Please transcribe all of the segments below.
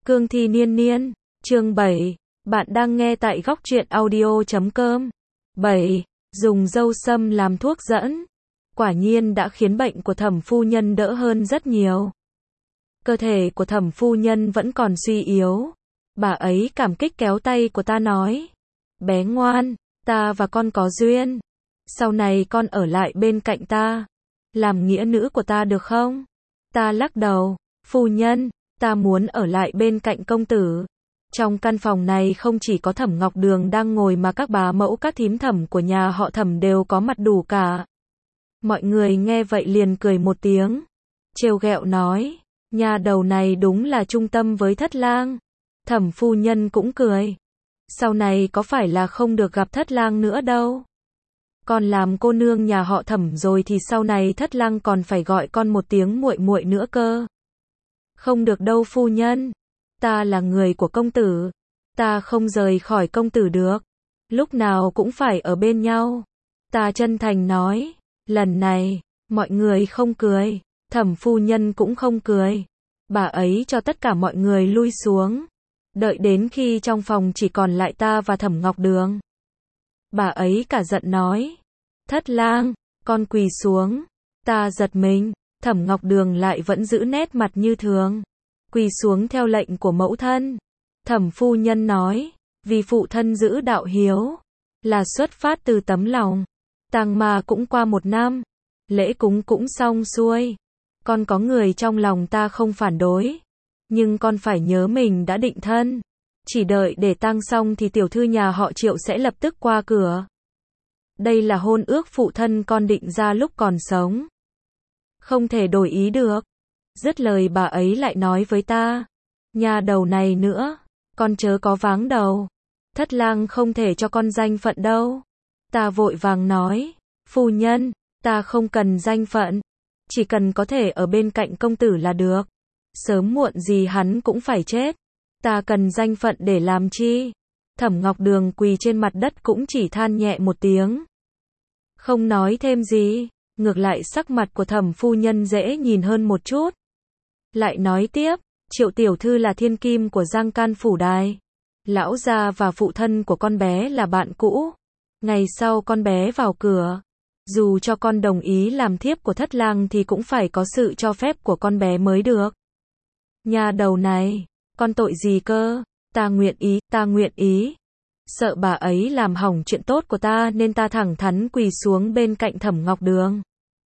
Cương thi niên niên, chương 7. Bạn đang nghe tại góc truyện audio.com. 7. Dùng dâu sâm làm thuốc dẫn. Quả nhiên đã khiến bệnh của Thẩm phu nhân đỡ hơn rất nhiều. Cơ thể của Thẩm phu nhân vẫn còn suy yếu. Bà ấy cảm kích kéo tay của ta nói. Bé ngoan, ta và con có duyên. Sau này con ở lại bên cạnh ta. Làm nghĩa nữ của ta được không? Ta lắc đầu. Phu nhân, ta muốn ở lại bên cạnh công tử. Trong căn phòng này không chỉ có Thẩm Ngọc Đường đang ngồi mà các bá mẫu các thím Thẩm của nhà họ Thẩm đều có mặt đủ cả. Mọi người nghe vậy liền cười một tiếng. Trêu ghẹo nói, nhà đầu này đúng là trung tâm với Thất Lang. Thẩm phu nhân cũng cười. Sau này có phải là không được gặp Thất Lang nữa đâu. Con làm cô nương nhà họ Thẩm rồi thì sau này Thất Lang còn phải gọi con một tiếng muội muội nữa cơ. Không được đâu phu nhân. Ta là người của công tử. Ta không rời khỏi công tử được. Lúc nào cũng phải ở bên nhau. Ta chân thành nói. Lần này, mọi người không cười. Thẩm phu nhân cũng không cười. Bà ấy cho tất cả mọi người lui xuống. Đợi đến khi trong phòng chỉ còn lại ta và Thẩm Ngọc Đường. Bà ấy cả giận nói. Thất Lang, con quỳ xuống. Ta giật mình. Thẩm Ngọc Đường lại vẫn giữ nét mặt như thường. Quỳ xuống theo lệnh của mẫu thân. Thẩm phu nhân nói. Vì phụ thân giữ đạo hiếu. Là xuất phát từ tấm lòng. Tang mà cũng qua 1 năm. Lễ cúng cũng xong xuôi. Con có người trong lòng ta không phản đối. Nhưng con phải nhớ mình đã định thân. Chỉ đợi để tang xong thì tiểu thư nhà họ Triệu sẽ lập tức qua cửa. Đây là hôn ước phụ thân con định ra lúc còn sống. Không thể đổi ý được. Dứt lời bà ấy lại nói với ta. Nhà đầu này nữa. Con chớ có váng đầu. Thất Lang không thể cho con danh phận đâu. Ta vội vàng nói. Phu nhân, ta không cần danh phận. Chỉ cần có thể ở bên cạnh công tử là được. Sớm muộn gì hắn cũng phải chết. Ta cần danh phận để làm chi? Thẩm Ngọc Đường quỳ trên mặt đất cũng chỉ than nhẹ một tiếng. Không nói thêm gì. Ngược lại sắc mặt của Thẩm phu nhân dễ nhìn hơn một chút. Lại nói tiếp, Triệu tiểu thư là thiên kim của Giang Can phủ đài. Lão gia và phụ thân của con bé là bạn cũ. Ngày sau con bé vào cửa, dù cho con đồng ý làm thiếp của Thất Lang thì cũng phải có sự cho phép của con bé mới được. Nhà đầu này, con tội gì cơ? Ta nguyện ý. Sợ bà ấy làm hỏng chuyện tốt của ta nên ta thẳng thắn quỳ xuống bên cạnh Thẩm Ngọc Đường.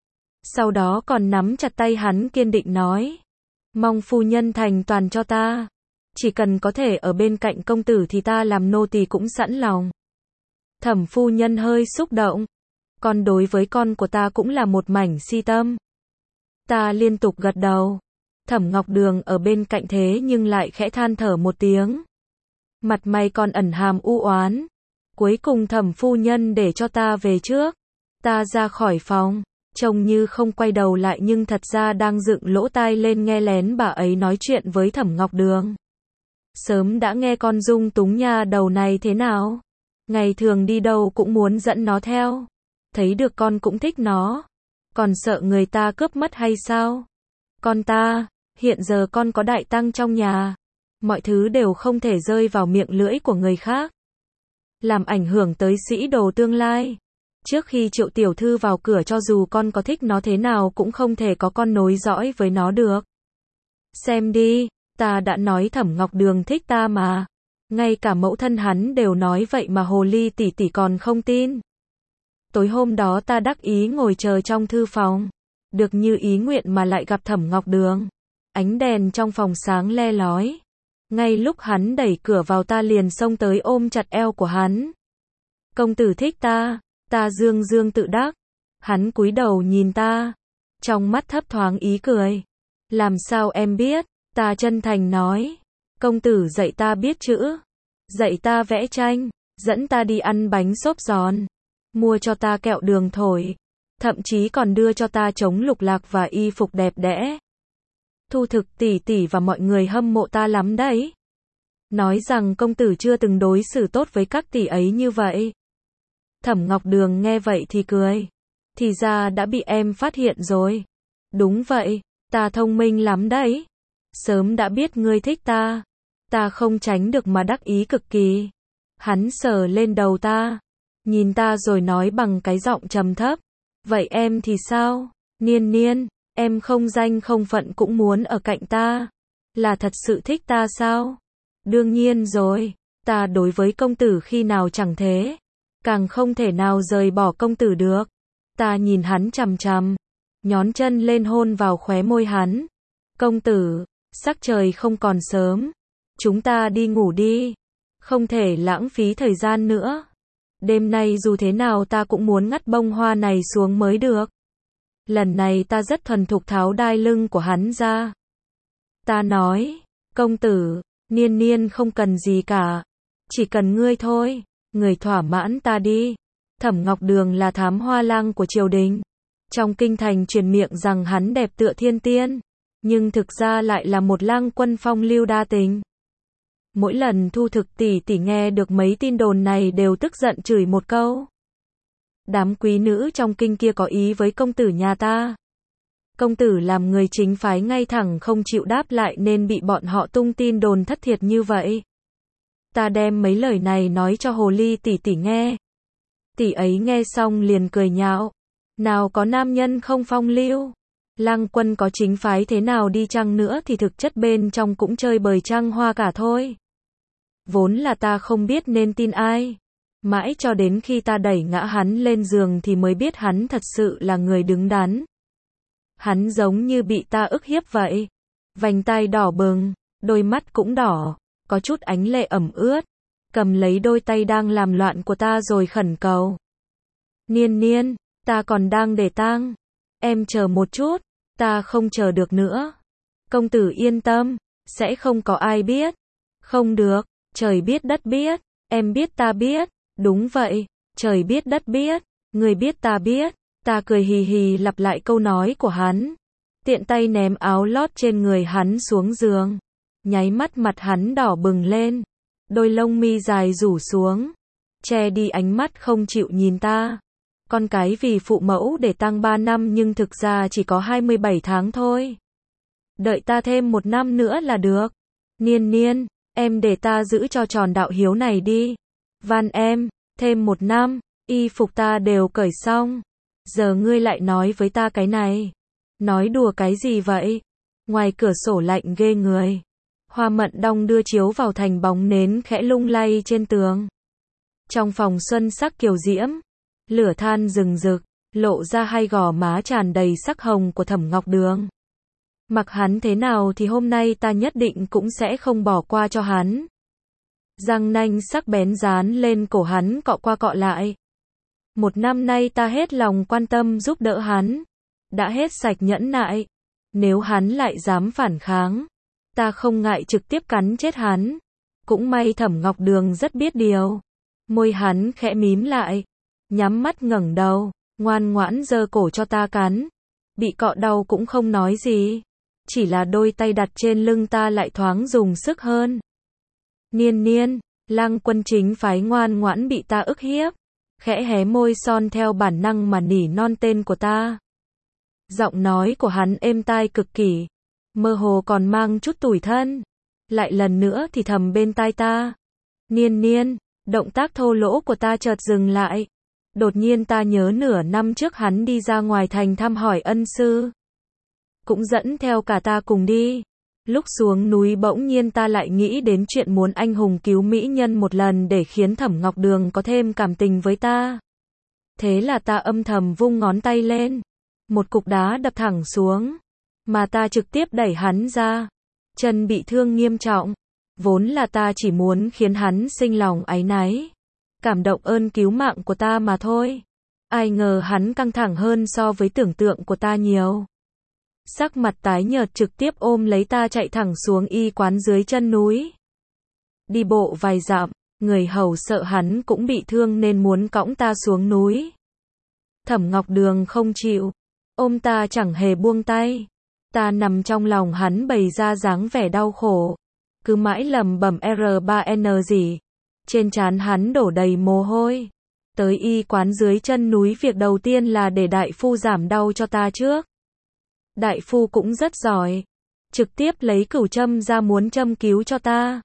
Sau đó còn nắm chặt tay hắn kiên định nói. Mong phu nhân thành toàn cho ta. Chỉ cần có thể ở bên cạnh công tử thì ta làm nô tỳ cũng sẵn lòng. Thẩm phu nhân hơi xúc động. Con đối với con của ta cũng là một mảnh si tâm. Ta liên tục gật đầu. Thẩm Ngọc Đường ở bên cạnh thế nhưng lại khẽ than thở một tiếng. Mặt mày còn ẩn hàm u oán. Cuối cùng Thẩm phu nhân để cho ta về trước. Ta ra khỏi phòng. Trông như không quay đầu lại nhưng thật ra đang dựng lỗ tai lên nghe lén bà ấy nói chuyện với Thẩm Ngọc Đường. Sớm đã nghe con dung túng nha đầu này thế nào. Ngày thường đi đâu cũng muốn dẫn nó theo. Thấy được con cũng thích nó. Còn sợ người ta cướp mất hay sao? Con ta, hiện giờ con có đại tăng trong nhà. Mọi thứ đều không thể rơi vào miệng lưỡi của người khác. Làm ảnh hưởng tới sĩ đồ tương lai. Trước khi Triệu tiểu thư vào cửa cho dù con có thích nó thế nào cũng không thể có con nối dõi với nó được. Xem đi, ta đã nói Thẩm Ngọc Đường thích ta mà. Ngay cả mẫu thân hắn đều nói vậy mà hồ ly tỷ tỷ còn không tin. Tối hôm đó ta đắc ý ngồi chờ trong thư phòng. Được như ý nguyện mà lại gặp Thẩm Ngọc Đường. Ánh đèn trong phòng sáng le lói. Ngay lúc hắn đẩy cửa vào ta liền xông tới ôm chặt eo của hắn. Công tử thích ta. Ta dương dương tự đắc. Hắn cúi đầu nhìn ta. Trong mắt thấp thoáng ý cười. Làm sao em biết? Ta chân thành nói. Công tử dạy ta biết chữ. Dạy ta vẽ tranh. Dẫn ta đi ăn bánh xốp giòn. Mua cho ta kẹo đường thổi. Thậm chí còn đưa cho ta trống lục lạc và y phục đẹp đẽ. Thu thực tỷ tỷ và mọi người hâm mộ ta lắm đấy. Nói rằng công tử chưa từng đối xử tốt với các tỷ ấy như vậy. Thẩm Ngọc Đường nghe vậy thì cười. Thì ra đã bị em phát hiện rồi. Đúng vậy, ta thông minh lắm đấy. Sớm đã biết ngươi thích ta. Ta không tránh được mà đắc ý cực kỳ. Hắn sờ lên đầu ta, nhìn ta rồi nói bằng cái giọng trầm thấp. Vậy em thì sao? Niên Niên, em không danh không phận cũng muốn ở cạnh ta. Là thật sự thích ta sao? Đương nhiên rồi, ta đối với công tử khi nào chẳng thế. Càng không thể nào rời bỏ công tử được. Ta nhìn hắn chằm chằm, nhón chân lên hôn vào khóe môi hắn. Công tử, sắc trời không còn sớm. Chúng ta đi ngủ đi. Không thể lãng phí thời gian nữa. Đêm nay dù thế nào ta cũng muốn ngắt bông hoa này xuống mới được. Lần này ta rất thuần thục tháo đai lưng của hắn ra. Ta nói, công tử, Niên Niên không cần gì cả. Chỉ cần ngươi thôi, người thỏa mãn ta đi. Thẩm Ngọc Đường là thám hoa lang của triều đình. Trong kinh thành truyền miệng rằng hắn đẹp tựa thiên tiên. Nhưng thực ra lại là một lang quân phong lưu đa tình. Mỗi lần Thu Thực tỷ tỷ nghe được mấy tin đồn này đều tức giận chửi một câu. Đám quý nữ trong kinh kia có ý với công tử nhà ta. Công tử làm người chính phái ngay thẳng không chịu đáp lại nên bị bọn họ tung tin đồn thất thiệt như vậy. Ta đem mấy lời này nói cho Hồ Ly tỷ tỷ nghe. Tỷ ấy nghe xong liền cười nhạo. Nào có nam nhân không phong lưu. Lang quân có chính phái thế nào đi chăng nữa thì thực chất bên trong cũng chơi bời trăng hoa cả thôi. Vốn là ta không biết nên tin ai. Mãi cho đến khi ta đẩy ngã hắn lên giường thì mới biết hắn thật sự là người đứng đắn. Hắn giống như bị ta ức hiếp vậy. Vành tai đỏ bừng, đôi mắt cũng đỏ, có chút ánh lệ ẩm ướt. Cầm lấy đôi tay đang làm loạn của ta rồi khẩn cầu. Niên Niên, ta còn đang để tang. Em chờ một chút, ta không chờ được nữa. Công tử yên tâm, sẽ không có ai biết. Không được, trời biết đất biết, em biết ta biết. Đúng vậy, trời biết đất biết, người biết ta biết. Ta cười hì hì lặp lại câu nói của hắn. Tiện tay ném áo lót trên người hắn xuống giường. Nháy mắt mặt hắn đỏ bừng lên. Đôi lông mi dài rủ xuống. Che đi ánh mắt không chịu nhìn ta. Con cái vì phụ mẫu để tang 3 năm nhưng thực ra chỉ có 27 tháng thôi. Đợi ta thêm 1 năm nữa là được. Niên Niên, em để ta giữ cho tròn đạo hiếu này đi. Van em, thêm 1 năm, y phục ta đều cởi xong. Giờ ngươi lại nói với ta cái này. Nói đùa cái gì vậy? Ngoài cửa sổ lạnh ghê người. Hoa Mận đong đưa chiếu vào thành bóng nến khẽ lung lay trên tường. Trong phòng xuân sắc kiều diễm, lửa than rừng rực, lộ ra hai gò má tràn đầy sắc hồng của Thẩm Ngọc Đường. Mặc hắn thế nào thì hôm nay ta nhất định cũng sẽ không bỏ qua cho hắn. Răng nanh sắc bén dán lên cổ hắn cọ qua cọ lại. 1 năm nay ta hết lòng quan tâm giúp đỡ hắn. Đã hết sạch nhẫn nại. Nếu hắn lại dám phản kháng, ta không ngại trực tiếp cắn chết hắn. Cũng may Thẩm Ngọc Đường rất biết điều. Môi hắn khẽ mím lại. Nhắm mắt ngẩng đầu, ngoan ngoãn giơ cổ cho ta cắn. Bị cọ đau cũng không nói gì. Chỉ là đôi tay đặt trên lưng ta lại thoáng dùng sức hơn. Niên Niên, lang quân chính phái ngoan ngoãn bị ta ức hiếp. Khẽ hé môi son theo bản năng mà nỉ non tên của ta. Giọng nói của hắn êm tai cực kỳ. Mơ hồ còn mang chút tủi thân. Lại lần nữa thì thầm bên tai ta. Niên Niên, động tác thô lỗ của ta chợt dừng lại. Đột nhiên ta nhớ nửa năm trước hắn đi ra ngoài thành thăm hỏi ân sư. Cũng dẫn theo cả ta cùng đi. Lúc xuống núi bỗng nhiên ta lại nghĩ đến chuyện muốn anh hùng cứu mỹ nhân một lần để khiến Thẩm Ngọc Đường có thêm cảm tình với ta. Thế là ta âm thầm vung ngón tay lên. Một cục đá đập thẳng xuống. Mà ta trực tiếp đẩy hắn ra. Chân bị thương nghiêm trọng. Vốn là ta chỉ muốn khiến hắn sinh lòng áy náy. Cảm động ơn cứu mạng của ta mà thôi. Ai ngờ hắn căng thẳng hơn so với tưởng tượng của ta nhiều. Sắc mặt tái nhợt trực tiếp ôm lấy ta chạy thẳng xuống y quán dưới chân núi. Đi bộ vài dặm, người hầu sợ hắn cũng bị thương nên muốn cõng ta xuống núi. Thẩm Ngọc Đường không chịu, ôm ta chẳng hề buông tay. Ta nằm trong lòng hắn bày ra dáng vẻ đau khổ, cứ mãi lẩm bẩm R3N gì. Trên trán hắn đổ đầy mồ hôi. Tới y quán dưới chân núi việc đầu tiên là để đại phu giảm đau cho ta trước. Đại phu cũng rất giỏi. Trực tiếp lấy cửu châm ra muốn châm cứu cho ta.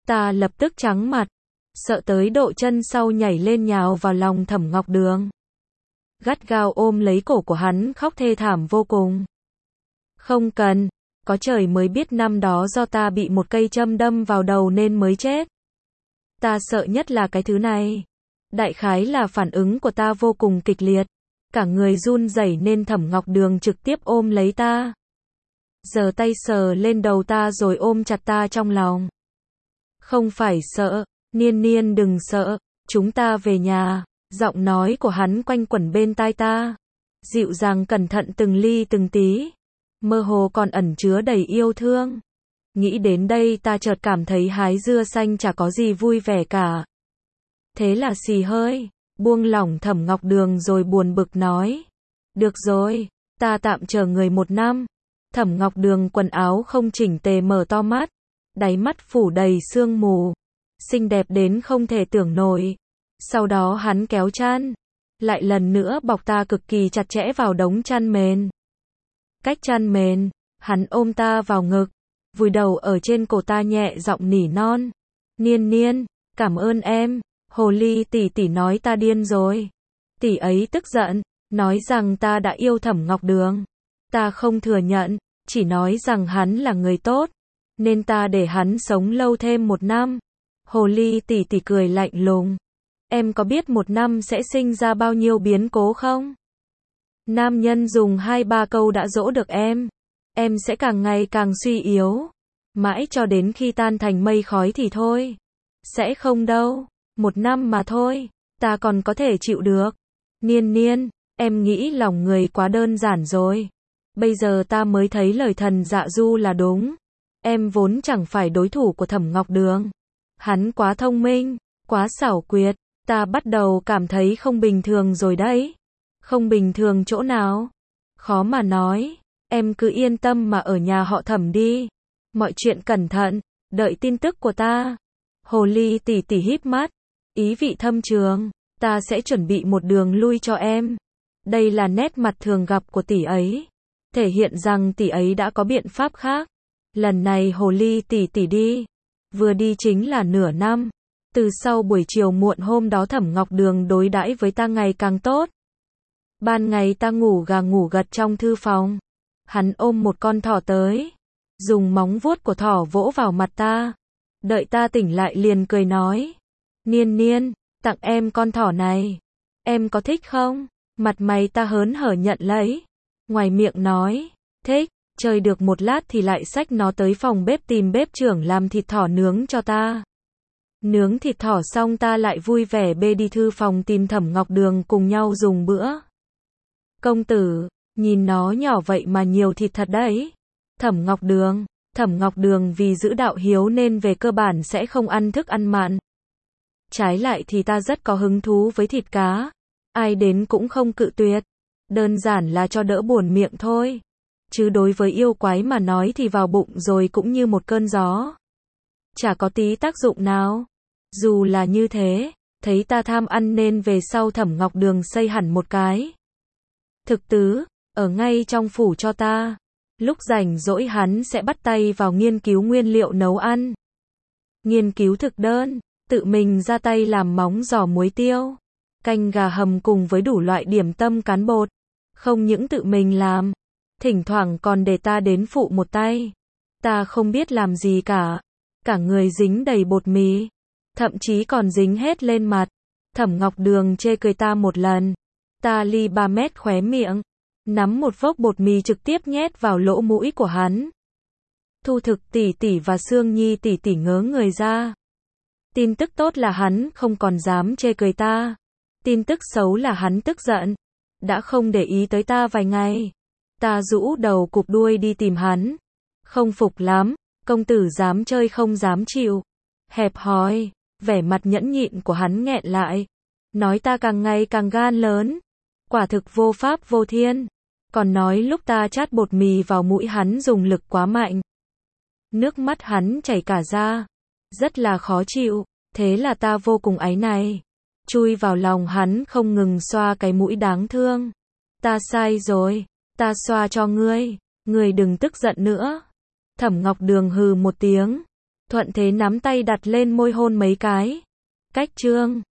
Ta lập tức trắng mặt, sợ tới độ chân sau nhảy lên nhào vào lòng Thẩm Ngọc Đường. Gắt gao ôm lấy cổ của hắn khóc thê thảm vô cùng. Không cần, có trời mới biết năm đó do ta bị một cây châm đâm vào đầu nên mới chết. Ta sợ nhất là cái thứ này. Đại khái là phản ứng của ta vô cùng kịch liệt. Cả người run rẩy nên Thẩm Ngọc Đường trực tiếp ôm lấy ta. Giơ tay sờ lên đầu ta rồi ôm chặt ta trong lòng. Không phải sợ, Niên Niên đừng sợ, chúng ta về nhà. Giọng nói của hắn quanh quẩn bên tai ta. Dịu dàng cẩn thận từng ly từng tí. Mơ hồ còn ẩn chứa đầy yêu thương. Nghĩ đến đây ta chợt cảm thấy hái dưa xanh chả có gì vui vẻ cả. Thế là xì hơi, buông lỏng Thẩm Ngọc Đường rồi buồn bực nói. Được rồi, ta tạm chờ người 1 năm. Thẩm Ngọc Đường quần áo không chỉnh tề mở to mắt. Đáy mắt phủ đầy sương mù. Xinh đẹp đến không thể tưởng nổi. Sau đó hắn kéo chăn. Lại lần nữa bọc ta cực kỳ chặt chẽ vào đống chăn mền. Cách chăn mền, hắn ôm ta vào ngực. Vùi đầu ở trên cổ ta nhẹ giọng nỉ non. Niên Niên, cảm ơn em. Hồ ly tỷ tỷ nói ta điên rồi. Tỷ ấy tức giận, nói rằng ta đã yêu Thẩm Ngọc Đường. Ta không thừa nhận, chỉ nói rằng hắn là người tốt, nên ta để hắn sống lâu thêm 1 năm. Hồ ly tỷ tỷ cười lạnh lùng. Em có biết 1 năm sẽ sinh ra bao nhiêu biến cố không? Nam nhân dùng 2-3 câu đã dỗ được em sẽ càng ngày càng suy yếu. Mãi cho đến khi tan thành mây khói thì thôi. Sẽ không đâu. 1 năm mà thôi, ta còn có thể chịu được. Niên Niên, em nghĩ lòng người quá đơn giản rồi. Bây giờ ta mới thấy lời thần dạ du là đúng. Em vốn chẳng phải đối thủ của Thẩm Ngọc Đường. Hắn quá thông minh, quá xảo quyệt. Ta bắt đầu cảm thấy không bình thường rồi đấy. Không bình thường chỗ nào? Khó mà nói. Em cứ yên tâm mà ở nhà họ Thẩm đi. Mọi chuyện cẩn thận, đợi tin tức của ta. Hồ ly tỷ tỷ híp mắt. Ý vị thâm trường, ta sẽ chuẩn bị một đường lui cho em. Đây là nét mặt thường gặp của tỷ ấy. Thể hiện rằng tỷ ấy đã có biện pháp khác. Lần này hồ ly tỷ tỷ đi. Vừa đi chính là nửa năm. Từ sau buổi chiều muộn hôm đó Thẩm Ngọc Đường đối đãi với ta ngày càng tốt. Ban ngày ta ngủ gà ngủ gật trong thư phòng. Hắn ôm một con thỏ tới. Dùng móng vuốt của thỏ vỗ vào mặt ta. Đợi ta tỉnh lại liền cười nói. Niên Niên, tặng em con thỏ này. Em có thích không? Mặt mày ta hớn hở nhận lấy. Ngoài miệng nói, thích, chơi được một lát thì lại xách nó tới phòng bếp tìm bếp trưởng làm thịt thỏ nướng cho ta. Nướng thịt thỏ xong ta lại vui vẻ bê đi thư phòng tìm Thẩm Ngọc Đường cùng nhau dùng bữa. Công tử, nhìn nó nhỏ vậy mà nhiều thịt thật đấy. Thẩm Ngọc Đường vì giữ đạo hiếu nên về cơ bản sẽ không ăn thức ăn mặn. Trái lại thì ta rất có hứng thú với thịt cá. Ai đến cũng không cự tuyệt. Đơn giản là cho đỡ buồn miệng thôi. Chứ đối với yêu quái mà nói thì vào bụng rồi cũng như một cơn gió. Chả có tí tác dụng nào. Dù là như thế, thấy ta tham ăn nên về sau Thẩm Ngọc Đường xây hẳn một cái thực tứ, ở ngay trong phủ cho ta. Lúc rảnh rỗi hắn sẽ bắt tay vào nghiên cứu nguyên liệu nấu ăn. Nghiên cứu thực đơn, tự mình ra tay làm móng giò muối tiêu, canh gà hầm cùng với đủ loại điểm tâm cán bột. Không những tự mình làm, thỉnh thoảng còn để ta đến phụ một tay. Ta không biết làm gì cả. Cả người dính đầy bột mì. Thậm chí còn dính hết lên mặt. Thẩm Ngọc Đường chê cười ta một lần. Ta ly 3 mét khóe miệng. Nắm một vốc bột mì trực tiếp nhét vào lỗ mũi của hắn. Thu Thực tỷ tỷ và Sương Nhi tỷ tỷ ngớ người ra. Tin tức tốt là hắn không còn dám chê cười ta. Tin tức xấu là hắn tức giận. Đã không để ý tới ta vài ngày. Ta rũ đầu cụp đuôi đi tìm hắn. Không phục lắm. Công tử dám chơi không dám chịu. Hẹp hòi. Vẻ mặt nhẫn nhịn của hắn nghẹn lại. Nói ta càng ngày càng gan lớn. Quả thực vô pháp vô thiên. Còn nói lúc ta chát bột mì vào mũi hắn dùng lực quá mạnh. Nước mắt hắn chảy cả ra. Rất là khó chịu. Thế là ta vô cùng áy náy. Chui vào lòng hắn không ngừng xoa cái mũi đáng thương. Ta sai rồi. Ta xoa cho ngươi. Ngươi đừng tức giận nữa. Thẩm Ngọc Đường hừ một tiếng. Thuận thế nắm tay đặt lên môi hôn mấy cái. Cách chương